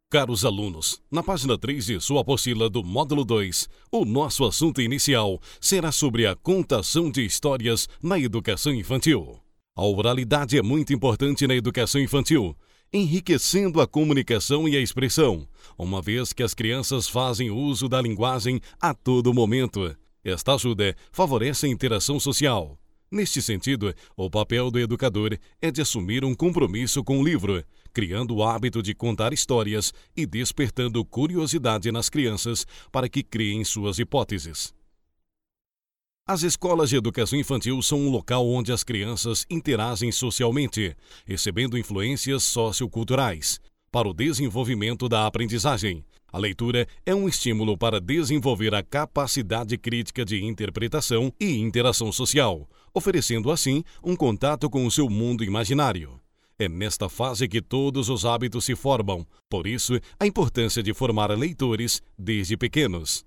Caros alunos, na página 3 de sua apostila do módulo 2, o nosso assunto inicial será sobre a contação de histórias na educação infantil. A oralidade é muito importante na educação infantil, enriquecendo a comunicação e a expressão, uma vez que as crianças fazem uso da linguagem a todo momento. Esta ajuda favorece a interação social. Neste sentido, o papel do educador é de assumir um compromisso com o livro, criando o hábito de contar histórias e despertando curiosidade nas crianças para que criem suas hipóteses. As escolas de educação infantil são um local onde as crianças interagem socialmente, recebendo influências socioculturais para o desenvolvimento da aprendizagem. A leitura é um estímulo para desenvolver a capacidade crítica de interpretação e interação social, oferecendo assim um contato com o seu mundo imaginário. É nesta fase que todos os hábitos se formam, por isso a importância de formar leitores desde pequenos.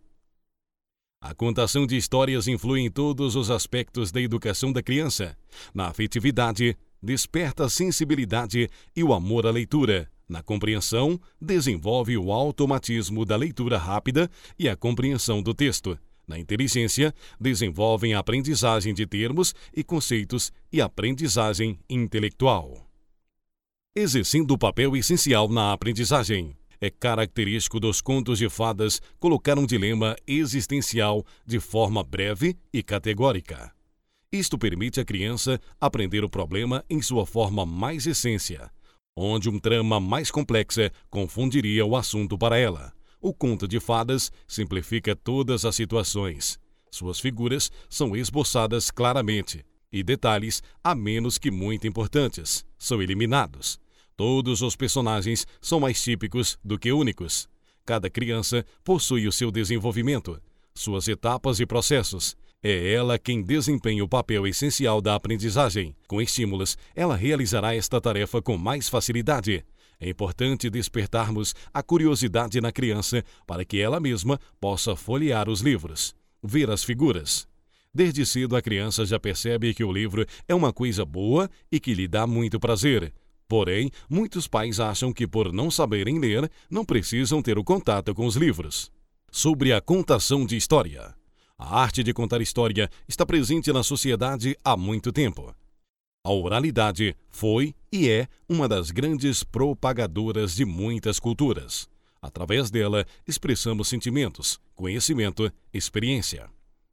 A contação de histórias influi em todos os aspectos da educação da criança. Na afetividade, desperta a sensibilidade e o amor à leitura. Na compreensão, desenvolve o automatismo da leitura rápida e a compreensão do texto. Na inteligência, desenvolvem a aprendizagem de termos e conceitos e aprendizagem intelectual. Exercendo o papel essencial na aprendizagem. É característico dos contos de fadas colocar um dilema existencial de forma breve e categórica. Isto permite à criança aprender o problema em sua forma mais essência, onde uma trama mais complexa confundiria o assunto para ela. O conto de fadas simplifica todas as situações. Suas figuras são esboçadas claramente e detalhes, a menos que muito importantes, são eliminados. Todos os personagens são mais típicos do que únicos. Cada criança possui o seu desenvolvimento, suas etapas e processos. É ela quem desempenha o papel essencial da aprendizagem. Com estímulos, ela realizará esta tarefa com mais facilidade. É importante despertarmos a curiosidade na criança para que ela mesma possa folhear os livros, ver as figuras. Desde cedo a criança já percebe que o livro é uma coisa boa e que lhe dá muito prazer. Porém, muitos pais acham que por não saberem ler, não precisam ter o contato com os livros. Sobre a contação de história. A arte de contar história está presente na sociedade há muito tempo. A oralidade foi e é uma das grandes propagadoras de muitas culturas. Através dela, expressamos sentimentos, conhecimento, experiência.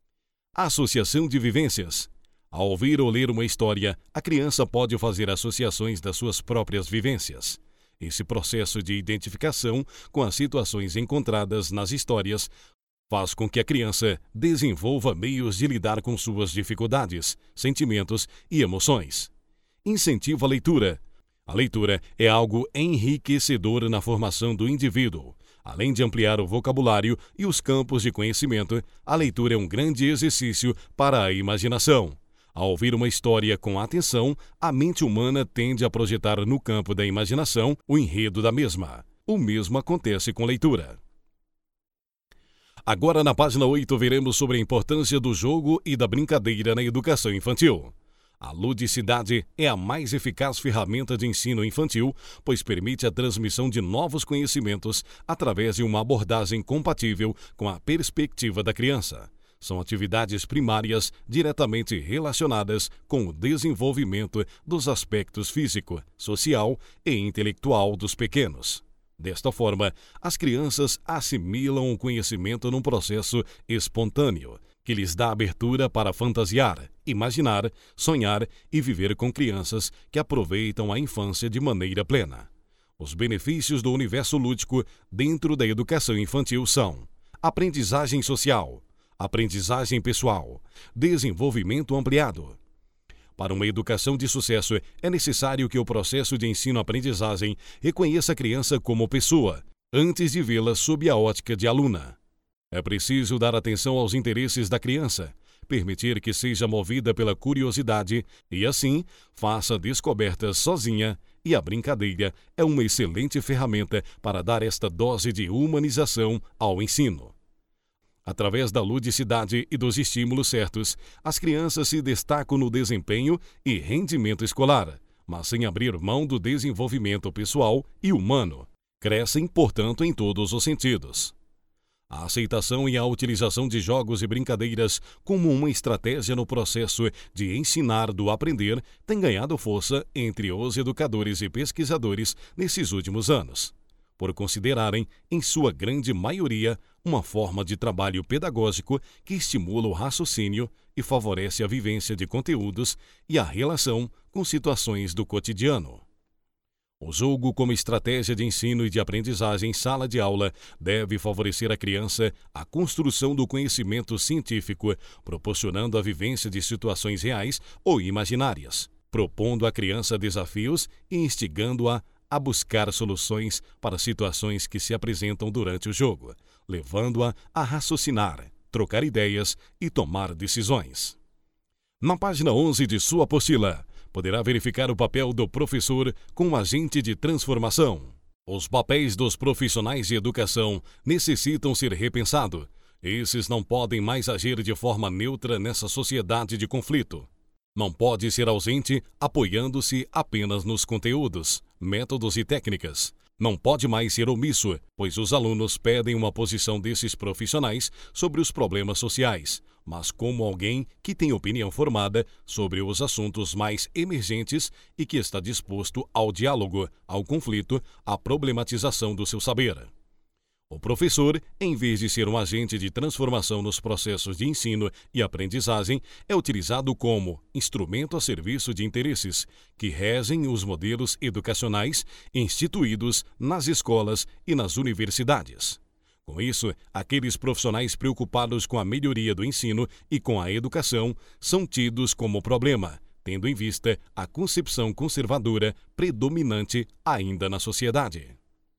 A associação de vivências. Ao ouvir ou ler uma história, a criança pode fazer associações das suas próprias vivências. Esse processo de identificação com as situações encontradas nas histórias faz com que a criança desenvolva meios de lidar com suas dificuldades, sentimentos e emoções. Incentiva a leitura. A leitura é algo enriquecedor na formação do indivíduo. Além de ampliar o vocabulário e os campos de conhecimento, a leitura é um grande exercício para a imaginação. Ao ouvir uma história com atenção, a mente humana tende a projetar no campo da imaginação o enredo da mesma. O mesmo acontece com leitura. Agora, na página 8, veremos sobre a importância do jogo e da brincadeira na educação infantil. A ludicidade é a mais eficaz ferramenta de ensino infantil, pois permite a transmissão de novos conhecimentos através de uma abordagem compatível com a perspectiva da criança. São atividades primárias diretamente relacionadas com o desenvolvimento dos aspectos físico, social e intelectual dos pequenos. Desta forma, as crianças assimilam o conhecimento num processo espontâneo, que lhes dá abertura para fantasiar, imaginar, sonhar e viver com crianças que aproveitam a infância de maneira plena. Os benefícios do universo lúdico dentro da educação infantil são: aprendizagem social, aprendizagem pessoal, desenvolvimento ampliado. Para uma educação de sucesso, é necessário que o processo de ensino-aprendizagem reconheça a criança como pessoa, antes de vê-la sob a ótica de aluna. É preciso dar atenção aos interesses da criança, permitir que seja movida pela curiosidade e, assim, faça descobertas sozinha, e a brincadeira é uma excelente ferramenta para dar esta dose de humanização ao ensino. Através da ludicidade e dos estímulos certos, as crianças se destacam no desempenho e rendimento escolar, mas sem abrir mão do desenvolvimento pessoal e humano. crescem, portanto, em todos os sentidos. A aceitação e a utilização de jogos e brincadeiras como uma estratégia no processo de ensinar do aprender tem ganhado força entre os educadores e pesquisadores nesses últimos anos, por considerarem, em sua grande maioria, uma forma de trabalho pedagógico que estimula o raciocínio e favorece a vivência de conteúdos e a relação com situações do cotidiano. O jogo, como estratégia de ensino e de aprendizagem em sala de aula, deve favorecer a criança a construção do conhecimento científico, proporcionando a vivência de situações reais ou imaginárias, propondo à criança desafios e instigando-a a buscar soluções para situações que se apresentam durante o jogo, levando-a a raciocinar, trocar ideias e tomar decisões. Na página 11 de sua apostila, poderá verificar o papel do professor como agente de transformação. Os papéis dos profissionais de educação necessitam ser repensados. Esses não podem mais agir de forma neutra nessa sociedade de conflito. Não pode ser ausente apoiando-se apenas nos conteúdos, métodos e técnicas. Não pode mais ser omisso, pois os alunos pedem uma posição desses profissionais sobre os problemas sociais, mas como alguém que tem opinião formada sobre os assuntos mais emergentes e que está disposto ao diálogo, ao conflito, à problematização do seu saber. O professor, em vez de ser um agente de transformação nos processos de ensino e aprendizagem, é utilizado como instrumento a serviço de interesses que regem os modelos educacionais instituídos nas escolas e nas universidades. Com isso, aqueles profissionais preocupados com a melhoria do ensino e com a educação são tidos como problema, tendo em vista a concepção conservadora predominante ainda na sociedade.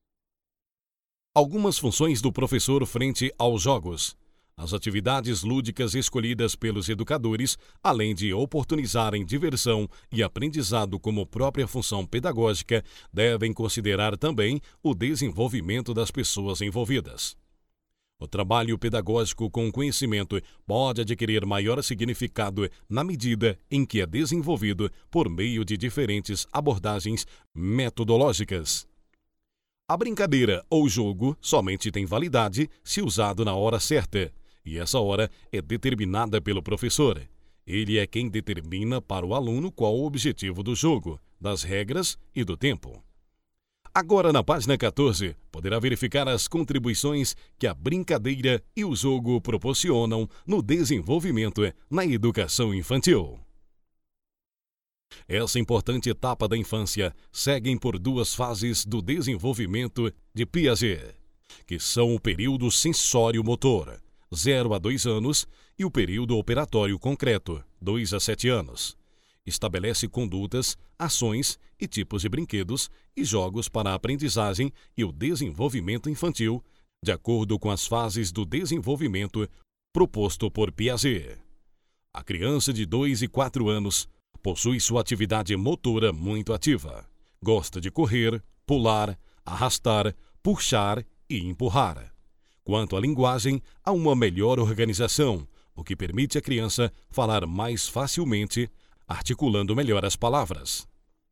Algumas funções do professor frente aos jogos. As atividades lúdicas escolhidas pelos educadores, além de oportunizarem diversão e aprendizado como própria função pedagógica, devem considerar também o desenvolvimento das pessoas envolvidas. O trabalho pedagógico com conhecimento pode adquirir maior significado na medida em que é desenvolvido por meio de diferentes abordagens metodológicas. A brincadeira ou jogo somente tem validade se usado na hora certa, e essa hora é determinada pelo professor. Ele é quem determina para o aluno qual o objetivo do jogo, das regras e do tempo. Agora, na página 14, poderá verificar as contribuições que a brincadeira e o jogo proporcionam no desenvolvimento na educação infantil. Essa importante etapa da infância segue por duas fases do desenvolvimento de Piaget, que são o período sensório-motor, 0 a 2 anos, e o período operatório concreto, 2 a 7 anos. Estabelece condutas, ações e tipos de brinquedos e jogos para a aprendizagem e o desenvolvimento infantil, de acordo com as fases do desenvolvimento proposto por Piaget. A criança de 2 e 4 anos possui sua atividade motora muito ativa. Gosta de correr, pular, arrastar, puxar e empurrar. Quanto à linguagem, há uma melhor organização, o que permite à criança falar mais facilmente, articulando melhor as palavras.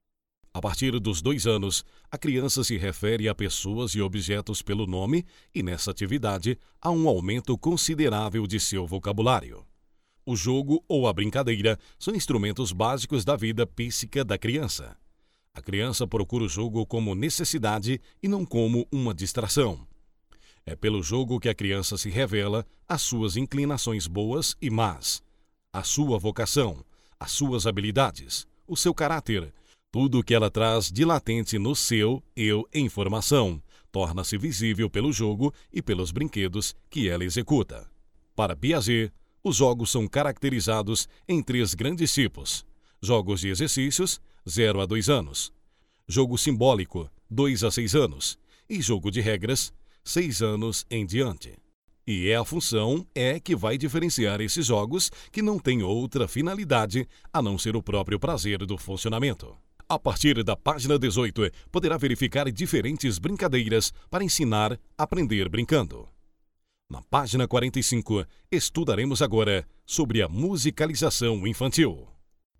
A partir dos 2 anos, a criança se refere a pessoas e objetos pelo nome e, nessa atividade, há um aumento considerável de seu vocabulário. O jogo ou a brincadeira são instrumentos básicos da vida psíquica da criança. A criança procura o jogo como necessidade e não como uma distração. É pelo jogo que a criança se revela as suas inclinações boas e más, a sua vocação, as suas habilidades, o seu caráter, tudo o que ela traz de latente no seu eu em formação, torna-se visível pelo jogo e pelos brinquedos que ela executa. Para Piaget, os jogos são caracterizados em 3 grandes tipos: jogos de exercícios, 0 a 2 anos, jogo simbólico, 2 a 6 anos, e jogo de regras, 6 anos em diante. E a função que vai diferenciar esses jogos que não têm outra finalidade a não ser o próprio prazer do funcionamento. A partir da página 18, poderá verificar diferentes brincadeiras para ensinar a aprender brincando. Na página 45, estudaremos agora sobre a musicalização infantil.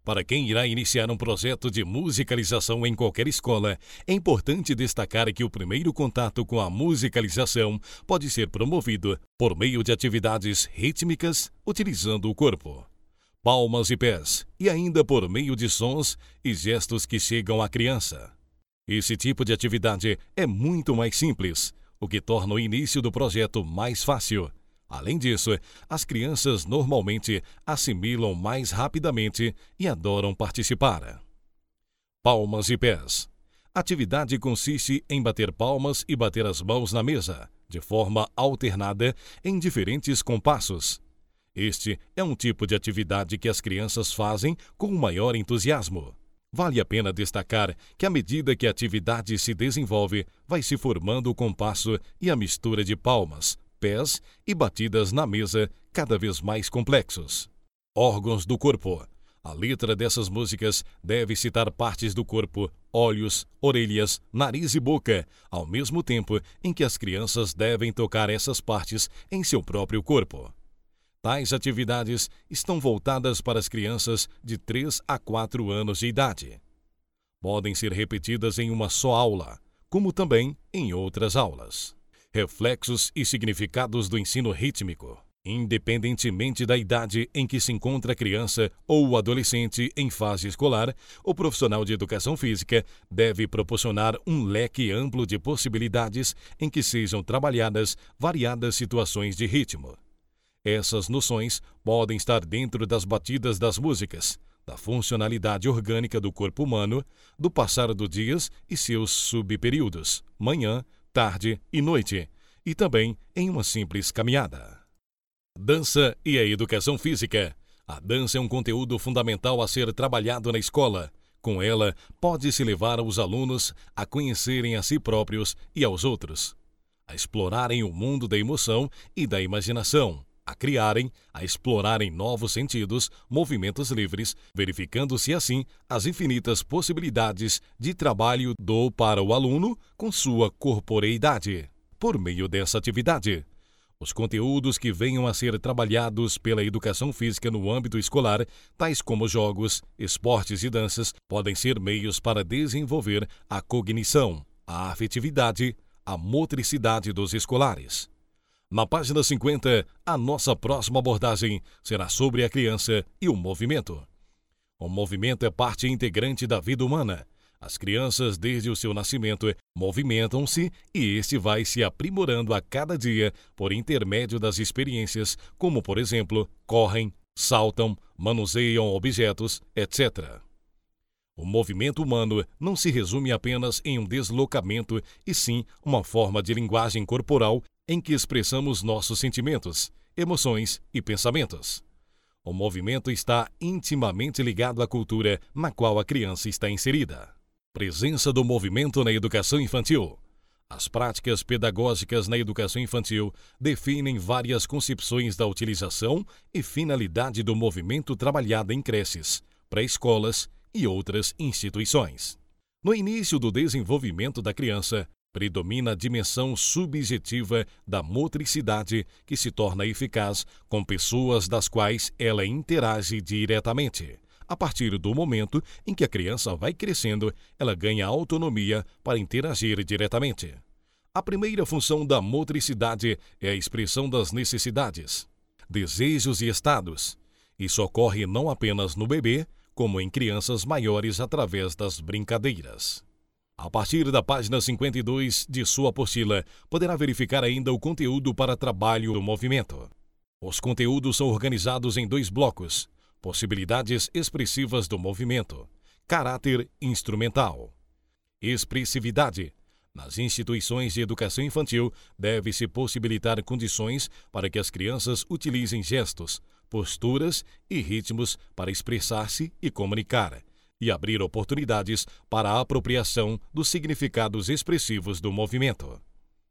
Para quem irá iniciar um projeto de musicalização em qualquer escola, é importante destacar que o primeiro contato com a musicalização pode ser promovido por meio de atividades rítmicas utilizando o corpo, palmas e pés, e ainda por meio de sons e gestos que chegam à criança. Esse tipo de atividade é muito mais simples, o que torna o início do projeto mais fácil. Além disso, as crianças normalmente assimilam mais rapidamente e adoram participar. Palmas e pés. A atividade consiste em bater palmas e bater as mãos na mesa, de forma alternada em diferentes compassos. Este é um tipo de atividade que as crianças fazem com maior entusiasmo. Vale a pena destacar que, à medida que a atividade se desenvolve, vai se formando o compasso e a mistura de palmas, pés e batidas na mesa cada vez mais complexos. Órgãos do corpo. A letra dessas músicas deve citar partes do corpo, olhos, orelhas, nariz e boca, ao mesmo tempo em que as crianças devem tocar essas partes em seu próprio corpo. Tais atividades estão voltadas para as crianças de 3 a 4 anos de idade. Podem ser repetidas em uma só aula, como também em outras aulas. Reflexos e significados do ensino rítmico. Independentemente da idade em que se encontra a criança ou o adolescente em fase escolar, o profissional de educação física deve proporcionar um leque amplo de possibilidades em que sejam trabalhadas variadas situações de ritmo. Essas noções podem estar dentro das batidas das músicas, da funcionalidade orgânica do corpo humano, do passar dos dias e seus subperíodos, manhã, tarde e noite, e também em uma simples caminhada. Dança e a educação física. A dança é um conteúdo fundamental a ser trabalhado na escola. Com ela, pode-se levar os alunos a conhecerem a si próprios e aos outros, a explorarem o mundo da emoção e da imaginação, a criarem, a explorarem novos sentidos, movimentos livres, verificando-se assim as infinitas possibilidades de trabalho para o aluno com sua corporeidade. Por meio dessa atividade, os conteúdos que venham a ser trabalhados pela educação física no âmbito escolar, tais como jogos, esportes e danças, podem ser meios para desenvolver a cognição, a afetividade, a motricidade dos escolares. Na página 50, a nossa próxima abordagem será sobre a criança e o movimento. O movimento é parte integrante da vida humana. As crianças, desde o seu nascimento, movimentam-se e este vai se aprimorando a cada dia por intermédio das experiências, como, por exemplo, correm, saltam, manuseiam objetos, etc. O movimento humano não se resume apenas em um deslocamento, e sim uma forma de linguagem corporal em que expressamos nossos sentimentos, emoções e pensamentos. O movimento está intimamente ligado à cultura na qual a criança está inserida. Presença do movimento na educação infantil. As práticas pedagógicas na educação infantil definem várias concepções da utilização e finalidade do movimento trabalhada em creches, pré-escolas e outras instituições. No início do desenvolvimento da criança, predomina a dimensão subjetiva da motricidade que se torna eficaz com pessoas das quais ela interage diretamente. A partir do momento em que a criança vai crescendo, ela ganha autonomia para interagir diretamente. A primeira função da motricidade é a expressão das necessidades, desejos e estados. Isso ocorre não apenas no bebê, como em crianças maiores através das brincadeiras. A partir da página 52 de sua apostila, poderá verificar ainda o conteúdo para trabalho do movimento. Os conteúdos são organizados em 2 blocos: possibilidades expressivas do movimento, caráter instrumental. Expressividade. Nas instituições de educação infantil, deve-se possibilitar condições para que as crianças utilizem gestos, posturas e ritmos para expressar-se e comunicar, e abrir oportunidades para a apropriação dos significados expressivos do movimento.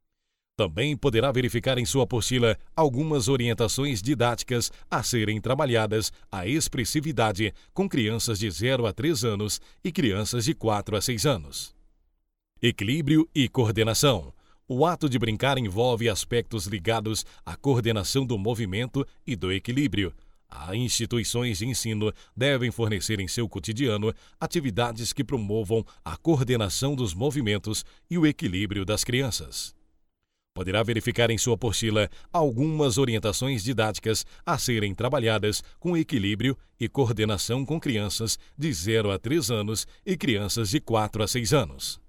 Também poderá verificar em sua apostila algumas orientações didáticas a serem trabalhadas a expressividade com crianças de 0 a 3 anos e crianças de 4 a 6 anos. Equilíbrio e coordenação. O ato de brincar envolve aspectos ligados à coordenação do movimento e do equilíbrio, As instituições de ensino devem fornecer em seu cotidiano atividades que promovam a coordenação dos movimentos e o equilíbrio das crianças. Poderá verificar em sua apostila algumas orientações didáticas a serem trabalhadas com equilíbrio e coordenação com crianças de 0 a 3 anos e crianças de 4 a 6 anos.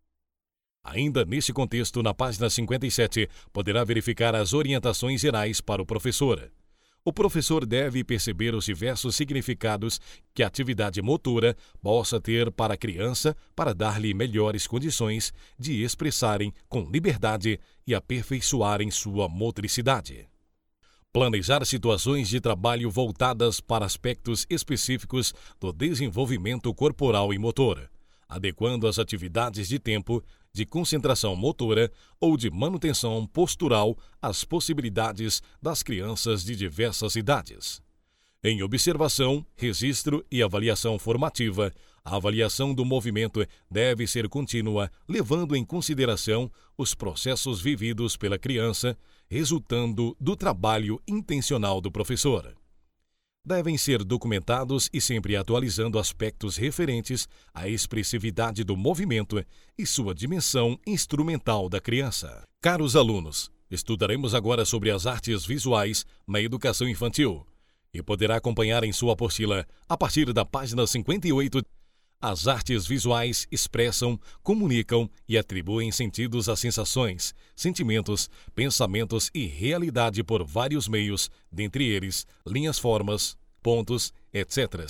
Ainda neste contexto, na página 57, poderá verificar as orientações gerais para o professor. O professor deve perceber os diversos significados que a atividade motora possa ter para a criança para dar-lhe melhores condições de expressarem com liberdade e aperfeiçoarem sua motricidade. Planejar situações de trabalho voltadas para aspectos específicos do desenvolvimento corporal e motor, adequando as atividades de tempo, de concentração motora ou de manutenção postural às possibilidades das crianças de diversas idades. Em observação, registro e avaliação formativa, a avaliação do movimento deve ser contínua, levando em consideração os processos vividos pela criança, resultando do trabalho intencional do professor. Devem ser documentados e sempre atualizando aspectos referentes à expressividade do movimento e sua dimensão instrumental da criança. Caros alunos, estudaremos agora sobre as artes visuais na educação infantil e poderá acompanhar em sua apostila, a partir da página 58, as artes visuais expressam, comunicam e atribuem sentidos a sensações, sentimentos, pensamentos e realidade por vários meios, dentre eles linhas, formas, pontos, etc.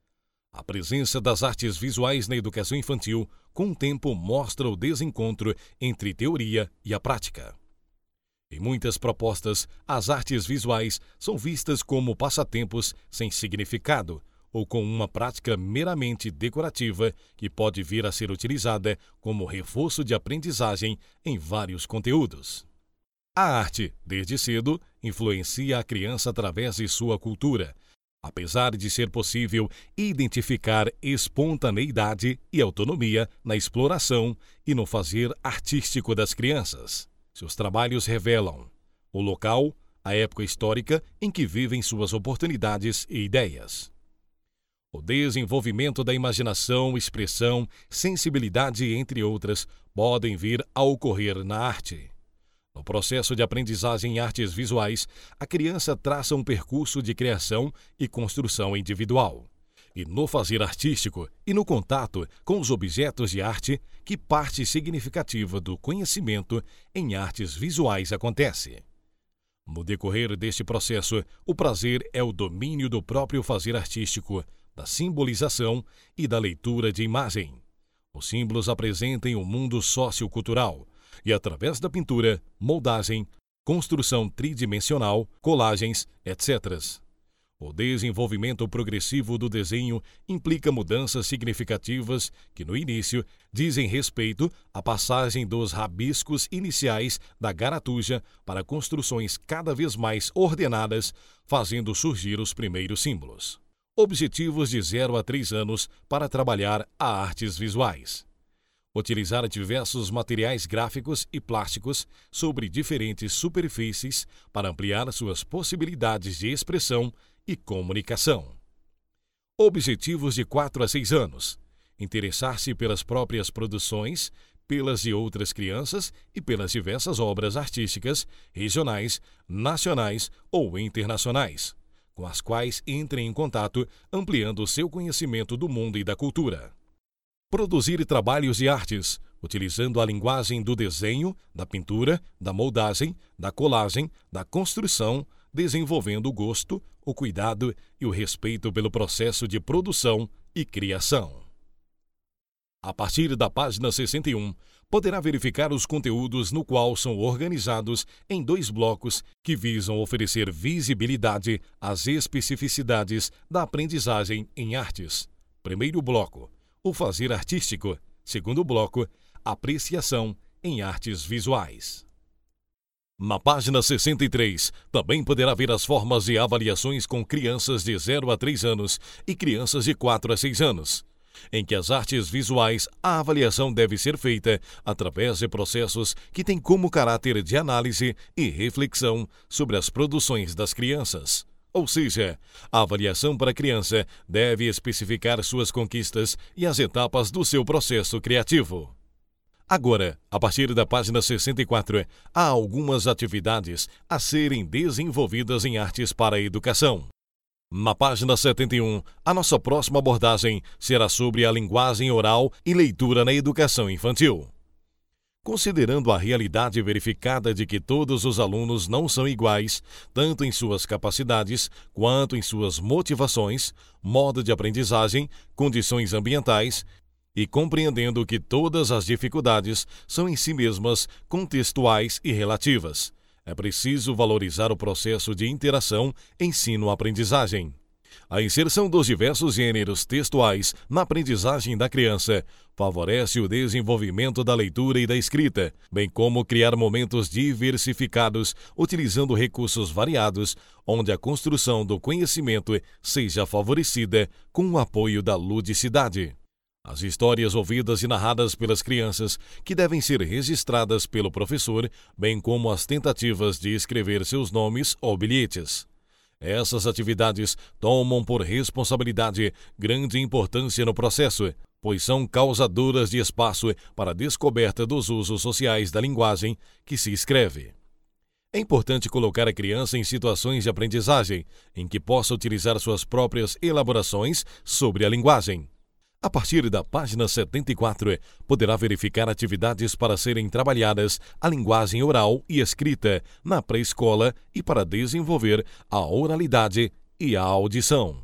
A presença das artes visuais na educação infantil, com o tempo, mostra o desencontro entre teoria e a prática. Em muitas propostas, as artes visuais são vistas como passatempos sem significado, ou com uma prática meramente decorativa que pode vir a ser utilizada como reforço de aprendizagem em vários conteúdos. A arte, desde cedo, influencia a criança através de sua cultura, apesar de ser possível identificar espontaneidade e autonomia na exploração e no fazer artístico das crianças. Seus trabalhos revelam o local, a época histórica em que vivem suas oportunidades e ideias. O desenvolvimento da imaginação, expressão, sensibilidade, entre outras, podem vir a ocorrer na arte. No processo de aprendizagem em artes visuais, a criança traça um percurso de criação e construção individual. E no fazer artístico e no contato com os objetos de arte, que parte significativa do conhecimento em artes visuais acontece. No decorrer deste processo, o prazer é o domínio do próprio fazer artístico, da simbolização e da leitura de imagem. Os símbolos apresentem o mundo sociocultural e, através da pintura, moldagem, construção tridimensional, colagens, etc. O desenvolvimento progressivo do desenho implica mudanças significativas que, no início, dizem respeito à passagem dos rabiscos iniciais da garatuja para construções cada vez mais ordenadas, fazendo surgir os primeiros símbolos. Objetivos de 0 a 3 anos para trabalhar a artes visuais. Utilizar diversos materiais gráficos e plásticos sobre diferentes superfícies para ampliar suas possibilidades de expressão e comunicação. Objetivos de 4 a 6 anos. Interessar-se pelas próprias produções, pelas de outras crianças e pelas diversas obras artísticas, regionais, nacionais ou internacionais, com as quais entrem em contato, ampliando seu conhecimento do mundo e da cultura. Produzir trabalhos de artes, utilizando a linguagem do desenho, da pintura, da moldagem, da colagem, da construção, desenvolvendo o gosto, o cuidado e o respeito pelo processo de produção e criação. A partir da página 61, poderá verificar os conteúdos no qual são organizados em 2 blocos que visam oferecer visibilidade às especificidades da aprendizagem em artes. Primeiro bloco, o fazer artístico. Segundo bloco, apreciação em artes visuais. Na página 63, também poderá ver as formas de avaliações com crianças de 0 a 3 anos e crianças de 4 a 6 anos, em que as artes visuais, a avaliação deve ser feita através de processos que têm como caráter de análise e reflexão sobre as produções das crianças, Ou seja, a avaliação para a criança deve especificar suas conquistas e as etapas do seu processo criativo. Agora, a partir da página 64, há algumas atividades a serem desenvolvidas em artes para a educação. Na página 71, a nossa próxima abordagem será sobre a linguagem oral e leitura na educação infantil. Considerando a realidade verificada de que todos os alunos não são iguais, tanto em suas capacidades quanto em suas motivações, modo de aprendizagem, condições ambientais, e compreendendo que todas as dificuldades são em si mesmas contextuais e relativas, é preciso valorizar o processo de interação ensino-aprendizagem. A inserção dos diversos gêneros textuais na aprendizagem da criança favorece o desenvolvimento da leitura e da escrita, bem como criar momentos diversificados utilizando recursos variados, onde a construção do conhecimento seja favorecida com o apoio da ludicidade. As histórias ouvidas e narradas pelas crianças, que devem ser registradas pelo professor, bem como as tentativas de escrever seus nomes ou bilhetes. Essas atividades tomam por responsabilidade grande importância no processo, pois são causadoras de espaço para a descoberta dos usos sociais da linguagem que se escreve. É importante colocar a criança em situações de aprendizagem, em que possa utilizar suas próprias elaborações sobre a linguagem. A partir da página 74, poderá verificar atividades para serem trabalhadas a linguagem oral e escrita na pré-escola e para desenvolver a oralidade e a audição.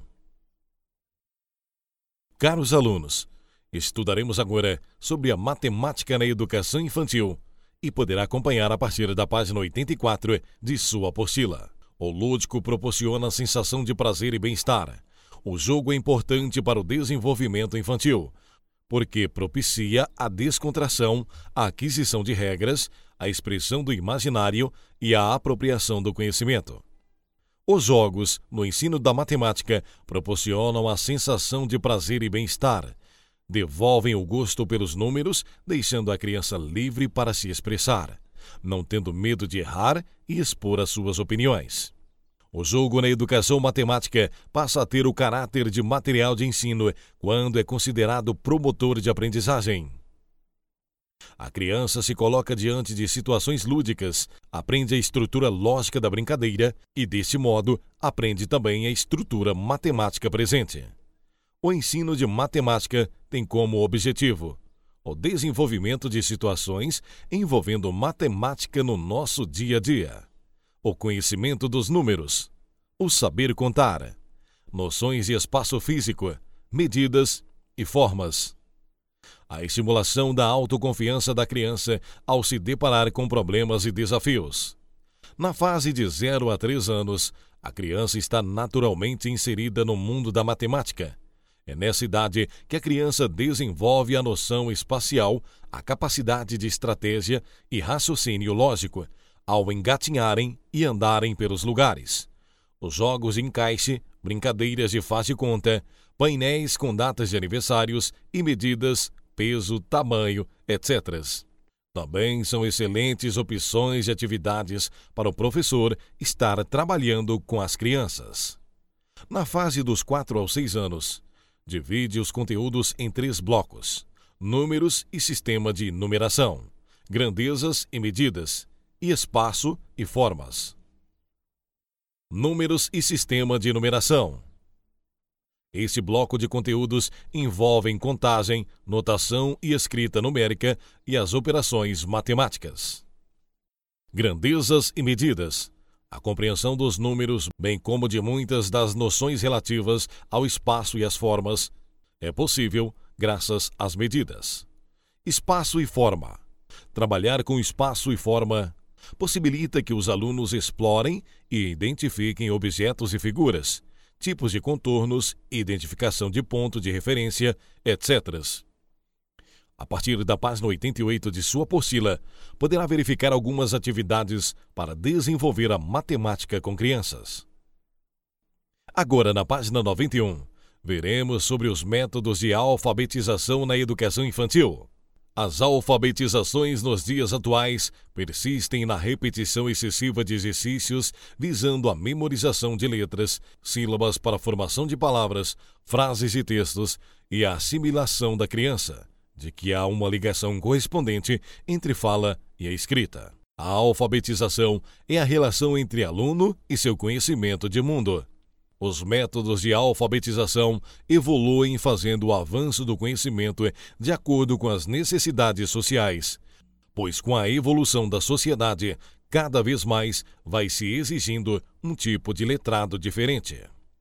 Caros alunos, estudaremos agora sobre a matemática na educação infantil e poderá acompanhar a partir da página 84 de sua apostila. O lúdico proporciona a sensação de prazer e bem-estar. O jogo é importante para o desenvolvimento infantil, porque propicia a descontração, a aquisição de regras, a expressão do imaginário e a apropriação do conhecimento. Os jogos, no ensino da matemática, proporcionam a sensação de prazer e bem-estar, devolvem o gosto pelos números, deixando a criança livre para se expressar, não tendo medo de errar e expor as suas opiniões. O jogo na educação matemática passa a ter o caráter de material de ensino quando é considerado promotor de aprendizagem. A criança se coloca diante de situações lúdicas, aprende a estrutura lógica da brincadeira e, desse modo, aprende também a estrutura matemática presente. O ensino de matemática tem como objetivo o desenvolvimento de situações envolvendo matemática no nosso dia a dia. O conhecimento dos números, o saber contar, noções de espaço físico, medidas e formas. A estimulação da autoconfiança da criança ao se deparar com problemas e desafios. Na fase de 0 a 3 anos, a criança está naturalmente inserida no mundo da matemática. É nessa idade que a criança desenvolve a noção espacial, a capacidade de estratégia e raciocínio lógico, ao engatinharem e andarem pelos lugares. Os jogos de encaixe, brincadeiras de faz de conta, painéis com datas de aniversários e medidas, peso, tamanho, etc. Também são excelentes opções de atividades para o professor estar trabalhando com as crianças. Na fase dos 4 aos 6 anos, divide os conteúdos em 3 blocos: números e sistema de numeração, grandezas e medidas, e espaço e formas. Números e sistema de numeração. Este bloco de conteúdos envolve contagem, notação e escrita numérica e as operações matemáticas. Grandezas e medidas. A compreensão dos números, bem como de muitas das noções relativas ao espaço e às formas, é possível graças às medidas. Espaço e forma. Trabalhar com espaço e forma possibilita que os alunos explorem e identifiquem objetos e figuras, tipos de contornos, identificação de ponto de referência, etc. A partir da página 88 de sua apostila, poderá verificar algumas atividades para desenvolver a matemática com crianças. Agora, na página 91, veremos sobre os métodos de alfabetização na educação infantil. As alfabetizações nos dias atuais persistem na repetição excessiva de exercícios visando a memorização de letras, sílabas para a formação de palavras, frases e textos e a assimilação da criança, de que há uma ligação correspondente entre fala e a escrita. A alfabetização é a relação entre aluno e seu conhecimento de mundo. Os métodos de alfabetização evoluem fazendo o avanço do conhecimento de acordo com as necessidades sociais, pois com a evolução da sociedade, cada vez mais vai se exigindo um tipo de letrado diferente.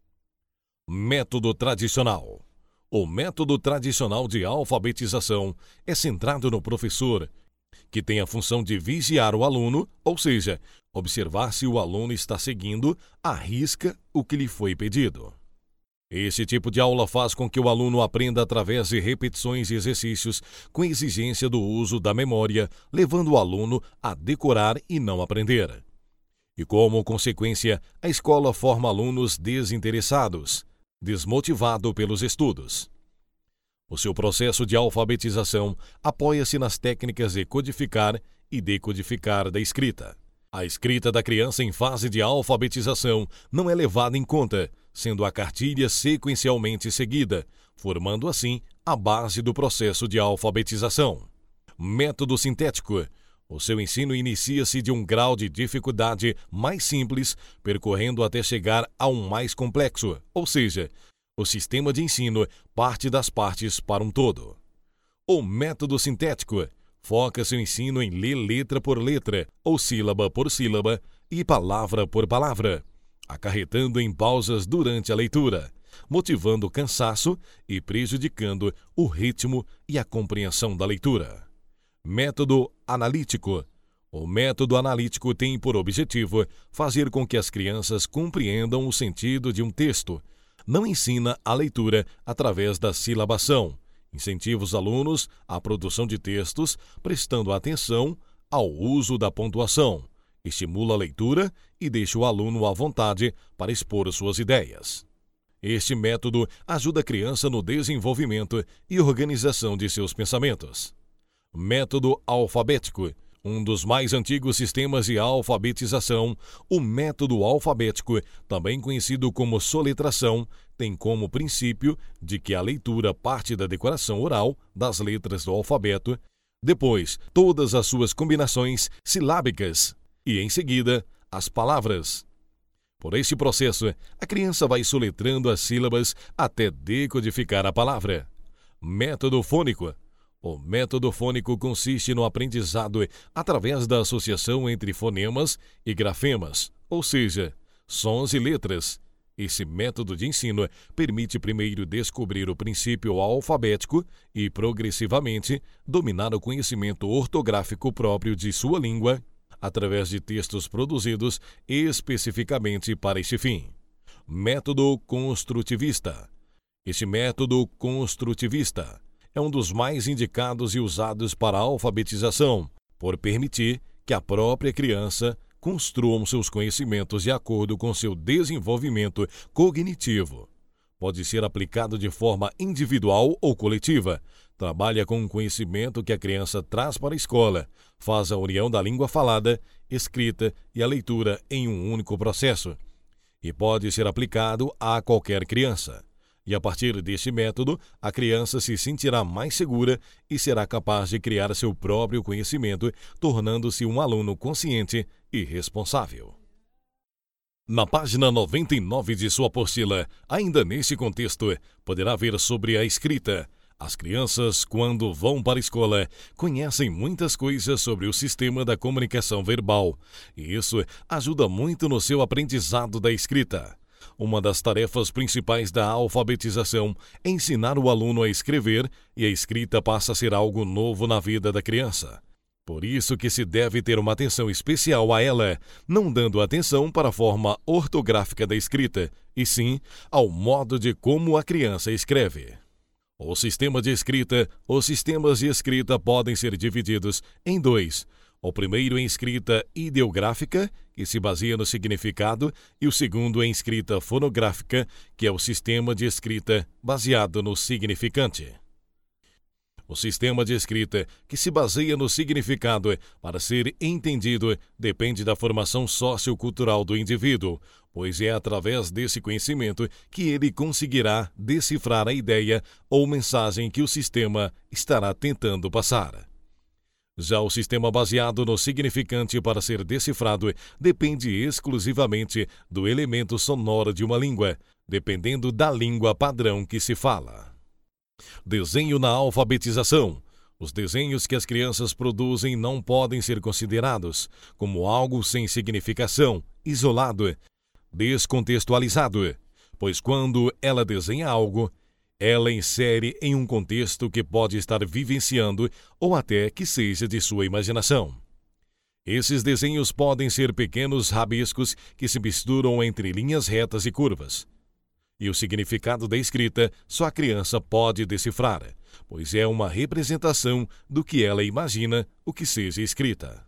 Método tradicional. O método tradicional de alfabetização é centrado no professor, que tem a função de vigiar o aluno, ou seja, observar se o aluno está seguindo à risca o que lhe foi pedido. Este tipo de aula faz com que o aluno aprenda através de repetições e exercícios com exigência do uso da memória, levando o aluno a decorar e não aprender. E como consequência, a escola forma alunos desinteressados, desmotivados pelos estudos. O seu processo de alfabetização apoia-se nas técnicas de codificar e decodificar da escrita. A escrita da criança em fase de alfabetização não é levada em conta, sendo a cartilha sequencialmente seguida, formando assim a base do processo de alfabetização. Método sintético. O seu ensino inicia-se de um grau de dificuldade mais simples, percorrendo até chegar a um mais complexo, ou seja, o sistema de ensino parte das partes para um todo. O método sintético foca seu ensino em ler letra por letra, ou sílaba por sílaba e palavra por palavra, acarretando em pausas durante a leitura, motivando o cansaço e prejudicando o ritmo e a compreensão da leitura. Método analítico. O método analítico tem por objetivo fazer com que as crianças compreendam o sentido de um texto. Não ensina a leitura através da silabação, incentiva os alunos à produção de textos, prestando atenção ao uso da pontuação, estimula a leitura e deixa o aluno à vontade para expor suas ideias. Este método ajuda a criança no desenvolvimento e organização de seus pensamentos. Método alfabético. Um dos mais antigos sistemas de alfabetização, o método alfabético, também conhecido como soletração, tem como princípio de que a leitura parte da decoração oral das letras do alfabeto, depois todas as suas combinações silábicas e, em seguida, as palavras. Por este processo, a criança vai soletrando as sílabas até decodificar a palavra. Método fônico. O método fônico consiste no aprendizado através da associação entre fonemas e grafemas, ou seja, sons e letras. Esse método de ensino permite primeiro descobrir o princípio alfabético e, progressivamente, dominar o conhecimento ortográfico próprio de sua língua, através de textos produzidos especificamente para este fim. Método construtivista. Este método construtivista é um dos mais indicados e usados para a alfabetização, por permitir que a própria criança construa seus conhecimentos de acordo com seu desenvolvimento cognitivo. Pode ser aplicado de forma individual ou coletiva. Trabalha com o conhecimento que a criança traz para a escola, faz a união da língua falada, escrita e a leitura em um único processo. E pode ser aplicado a qualquer criança. E a partir deste método, a criança se sentirá mais segura e será capaz de criar seu próprio conhecimento, tornando-se um aluno consciente e responsável. Na página 99 de sua apostila, ainda neste contexto, poderá ver sobre a escrita. As crianças, quando vão para a escola, conhecem muitas coisas sobre o sistema da comunicação verbal, e isso ajuda muito no seu aprendizado da escrita. Uma das tarefas principais da alfabetização é ensinar o aluno a escrever, e a escrita passa a ser algo novo na vida da criança. Por isso que se deve ter uma atenção especial a ela, não dando atenção para a forma ortográfica da escrita, e sim ao modo de como a criança escreve. Os sistemas de escrita podem ser divididos em dois. O primeiro em escrita ideográfica, que se baseia no significado, e o segundo em escrita fonográfica, que é o sistema de escrita baseado no significante. O sistema de escrita, que se baseia no significado para ser entendido, depende da formação sociocultural do indivíduo, pois é através desse conhecimento que ele conseguirá decifrar a ideia ou mensagem que o sistema estará tentando passar. Já o sistema baseado no significante para ser decifrado depende exclusivamente do elemento sonoro de uma língua, dependendo da língua padrão que se fala. Desenho na alfabetização. Os desenhos que as crianças produzem não podem ser considerados como algo sem significação, isolado, descontextualizado, pois quando ela desenha algo, ela insere em um contexto que pode estar vivenciando ou até que seja de sua imaginação. Esses desenhos podem ser pequenos rabiscos que se misturam entre linhas retas e curvas. E o significado da escrita só a criança pode decifrar, pois é uma representação do que ela imagina o que seja escrita.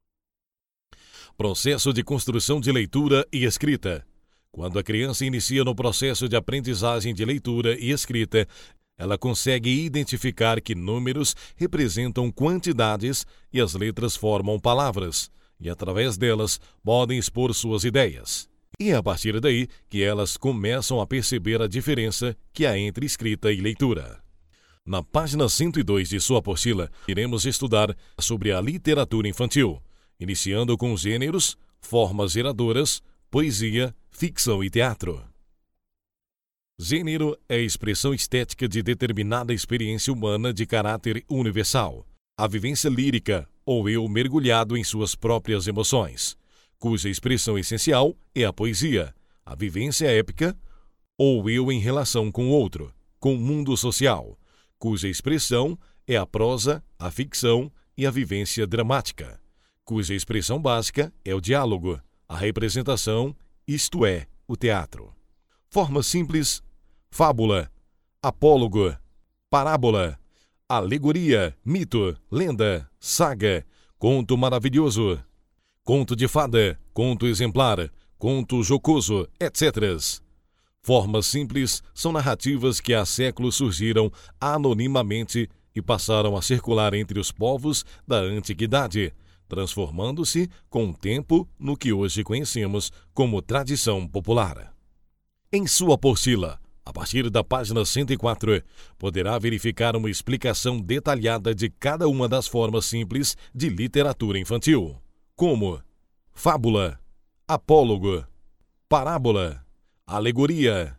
Processo de construção de leitura e escrita. Quando a criança inicia no processo de aprendizagem de leitura e escrita, ela consegue identificar que números representam quantidades e as letras formam palavras, e através delas podem expor suas ideias. E é a partir daí que elas começam a perceber a diferença que há entre escrita e leitura. Na página 102 de sua apostila, iremos estudar sobre a literatura infantil, iniciando com os gêneros, formas geradoras, poesia, ficção e teatro. Gênero é a expressão estética de determinada experiência humana de caráter universal, a vivência lírica ou eu mergulhado em suas próprias emoções, cuja expressão essencial é a poesia, a vivência épica, ou eu em relação com o outro, com o mundo social, cuja expressão é a prosa, a ficção e a vivência dramática, cuja expressão básica é o diálogo, a representação, isto é, o teatro. Forma simples: fábula, apólogo, parábola, alegoria, mito, lenda, saga, conto maravilhoso, conto de fada, conto exemplar, conto jocoso, etc. Formas simples são narrativas que há séculos surgiram anonimamente e passaram a circular entre os povos da antiguidade, transformando-se com o tempo no que hoje conhecemos como tradição popular. Em sua apostila, a partir da página 104, poderá verificar uma explicação detalhada de cada uma das formas simples de literatura infantil, como fábula, apólogo, parábola, alegoria,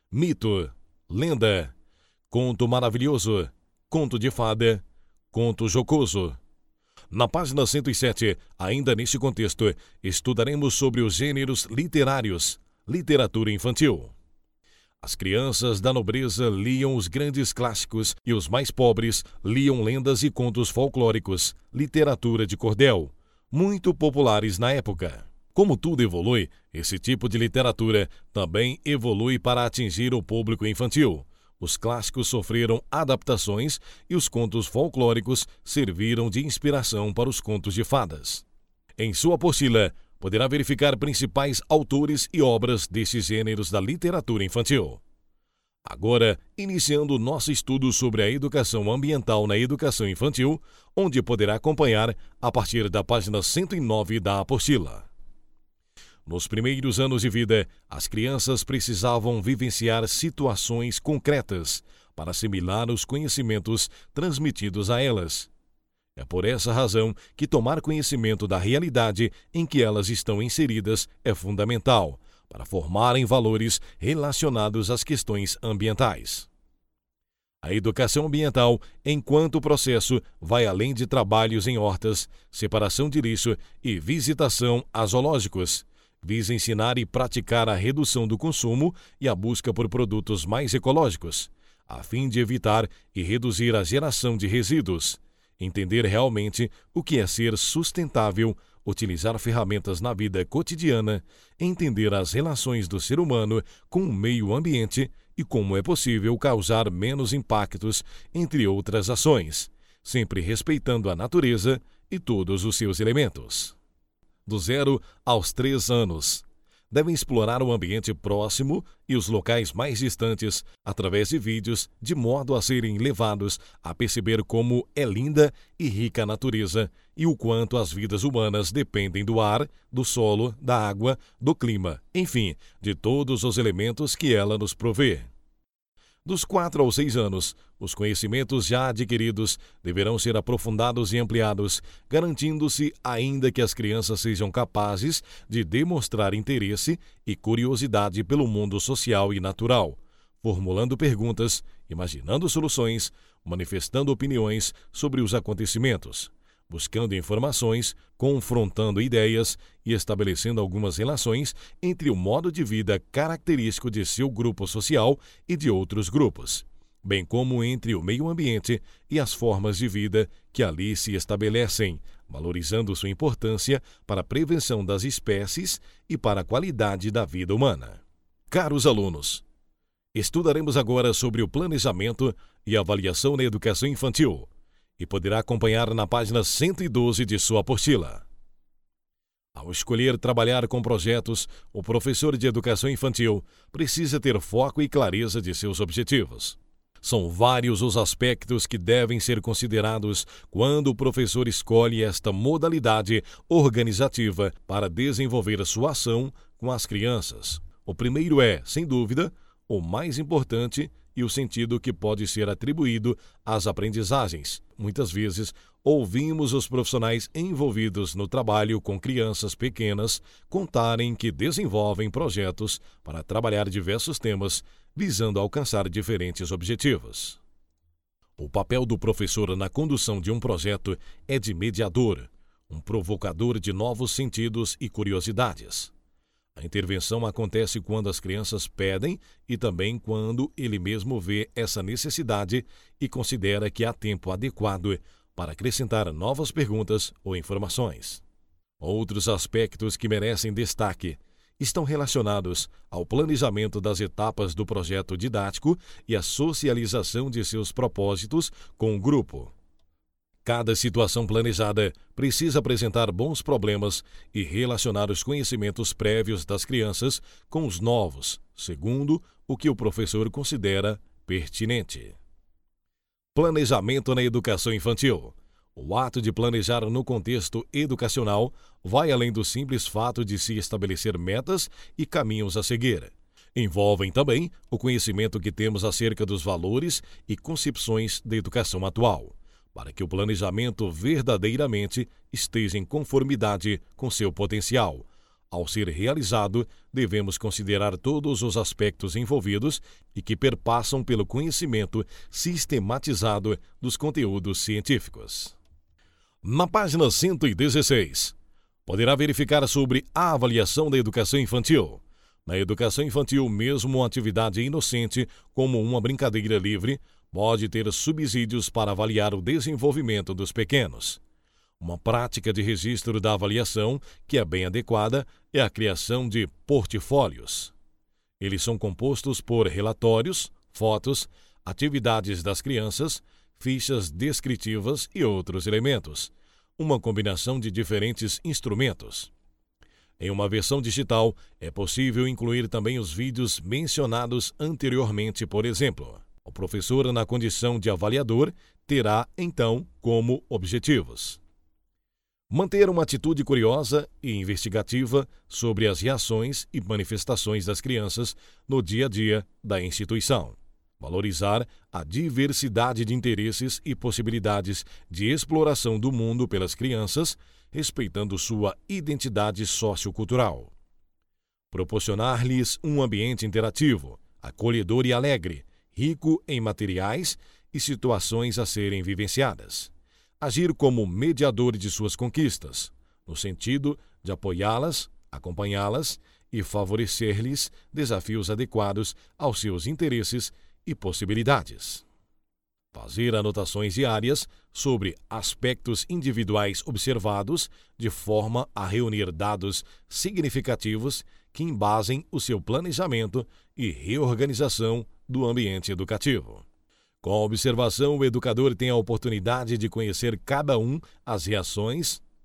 mito, lenda, conto maravilhoso, conto de fada, conto jocoso. Na página 107, ainda neste contexto, estudaremos sobre os gêneros literários, literatura infantil. As crianças da nobreza liam os grandes clássicos e os mais pobres liam lendas e contos folclóricos, literatura de cordel, muito populares na época. Como tudo evolui, esse tipo de literatura também evolui para atingir o público infantil. Os clássicos sofreram adaptações e os contos folclóricos serviram de inspiração para os contos de fadas. Em sua apostila, poderá verificar principais autores e obras destes gêneros da literatura infantil. Agora, iniciando o nosso estudo sobre a educação ambiental na educação infantil, onde poderá acompanhar a partir da página 109 da apostila. Nos primeiros anos de vida, as crianças precisavam vivenciar situações concretas para assimilar os conhecimentos transmitidos a elas. É por essa razão que tomar conhecimento da realidade em que elas estão inseridas é fundamental para formarem valores relacionados às questões ambientais. A educação ambiental, enquanto processo, vai além de trabalhos em hortas, separação de lixo e visitação a zoológicos. Visa ensinar e praticar a redução do consumo e a busca por produtos mais ecológicos, a fim de evitar e reduzir a geração de resíduos, entender realmente o que é ser sustentável, utilizar ferramentas na vida cotidiana, entender as relações do ser humano com o meio ambiente e como é possível causar menos impactos, entre outras ações, sempre respeitando a natureza e todos os seus elementos. Do 0 aos 3 anos. devem explorar o ambiente próximo e os locais mais distantes através de vídeos, de modo a serem levados a perceber como é linda e rica a natureza e o quanto as vidas humanas dependem do ar, do solo, da água, do clima, enfim, de todos os elementos que ela nos provê. Dos 4 aos 6 anos, os conhecimentos já adquiridos deverão ser aprofundados e ampliados, garantindo-se ainda que as crianças sejam capazes de demonstrar interesse e curiosidade pelo mundo social e natural, formulando perguntas, imaginando soluções, manifestando opiniões sobre os acontecimentos, buscando informações, confrontando ideias e estabelecendo algumas relações entre o modo de vida característico de seu grupo social e de outros grupos, bem como entre o meio ambiente e as formas de vida que ali se estabelecem, valorizando sua importância para a prevenção das espécies e para a qualidade da vida humana. Caros alunos, estudaremos agora sobre o planejamento e avaliação na educação infantil, e poderá acompanhar na página 112 de sua apostila. Ao escolher trabalhar com projetos, o professor de educação infantil precisa ter foco e clareza de seus objetivos. São vários os aspectos que devem ser considerados quando o professor escolhe esta modalidade organizativa para desenvolver sua ação com as crianças. O primeiro é, sem dúvida, o mais importante e o sentido que pode ser atribuído às aprendizagens. Muitas vezes, ouvimos os profissionais envolvidos no trabalho com crianças pequenas contarem que desenvolvem projetos para trabalhar diversos temas, visando alcançar diferentes objetivos. O papel do professor na condução de um projeto é de mediador, um provocador de novos sentidos e curiosidades. A intervenção acontece quando as crianças pedem e também quando ele mesmo vê essa necessidade e considera que há tempo adequado para acrescentar novas perguntas ou informações. Outros aspectos que merecem destaque estão relacionados ao planejamento das etapas do projeto didático e à socialização de seus propósitos com o grupo. Cada situação planejada precisa apresentar bons problemas e relacionar os conhecimentos prévios das crianças com os novos, segundo o que o professor considera pertinente. Planejamento na educação infantil. O ato de planejar no contexto educacional vai além do simples fato de se estabelecer metas e caminhos a seguir. Envolvem também o conhecimento que temos acerca dos valores e concepções da educação atual, para que o planejamento verdadeiramente esteja em conformidade com seu potencial. Ao ser realizado, devemos considerar todos os aspectos envolvidos e que perpassam pelo conhecimento sistematizado dos conteúdos científicos. Na página 116, poderá verificar sobre a avaliação da educação infantil. Na educação infantil, mesmo uma atividade inocente, como uma brincadeira livre, pode ter subsídios para avaliar o desenvolvimento dos pequenos. Uma prática de registro da avaliação, que é bem adequada, é a criação de portfólios. Eles são compostos por relatórios, fotos, atividades das crianças, fichas descritivas e outros elementos, uma combinação de diferentes instrumentos. Em uma versão digital, é possível incluir também os vídeos mencionados anteriormente, por exemplo. O professor, na condição de avaliador, terá, então, como objetivos: manter uma atitude curiosa e investigativa sobre as reações e manifestações das crianças no dia a dia da instituição. Valorizar a diversidade de interesses e possibilidades de exploração do mundo pelas crianças, respeitando sua identidade sociocultural. Proporcionar-lhes um ambiente interativo, acolhedor e alegre, rico em materiais e situações a serem vivenciadas. Agir como mediador de suas conquistas, no sentido de apoiá-las, acompanhá-las e favorecer-lhes desafios adequados aos seus interesses e possibilidades. Fazer anotações diárias sobre aspectos individuais observados, de forma a reunir dados significativos que embasem o seu planejamento e reorganização do ambiente educativo. Com a observação, o educador tem a oportunidade de conhecer cada as reações,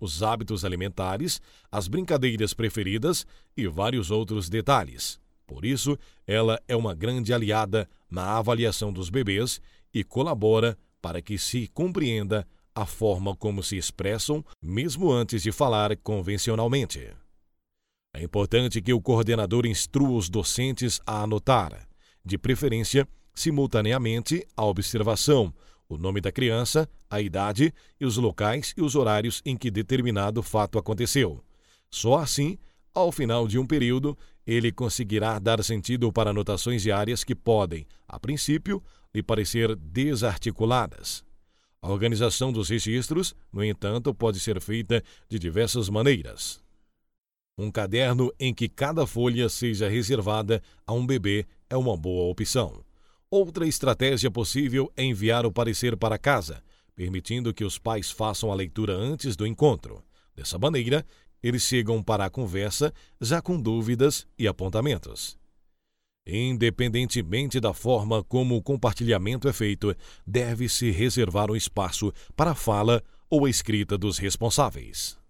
os hábitos alimentares, as brincadeiras preferidas e vários outros detalhes. Por isso, ela é uma grande aliada na avaliação dos bebês e colabora para que se compreenda a forma como se expressam, mesmo antes de falar convencionalmente. É importante que o coordenador instrua os docentes a anotar, de preferência, simultaneamente, a observação, o nome da criança, a idade e os locais e os horários em que determinado fato aconteceu. Só assim, ao final de um período, ele conseguirá dar sentido para anotações diárias que podem, a princípio, lhe parecer desarticuladas. A organização dos registros, no entanto, pode ser feita de diversas maneiras. Um caderno em que cada folha seja reservada a um bebê é uma boa opção. Outra estratégia possível é enviar o parecer para casa, permitindo que os pais façam a leitura antes do encontro. Dessa maneira, eles chegam para a conversa já com dúvidas e apontamentos. Independentemente da forma como o compartilhamento é feito, deve-se reservar um espaço para a fala ou a escrita dos responsáveis.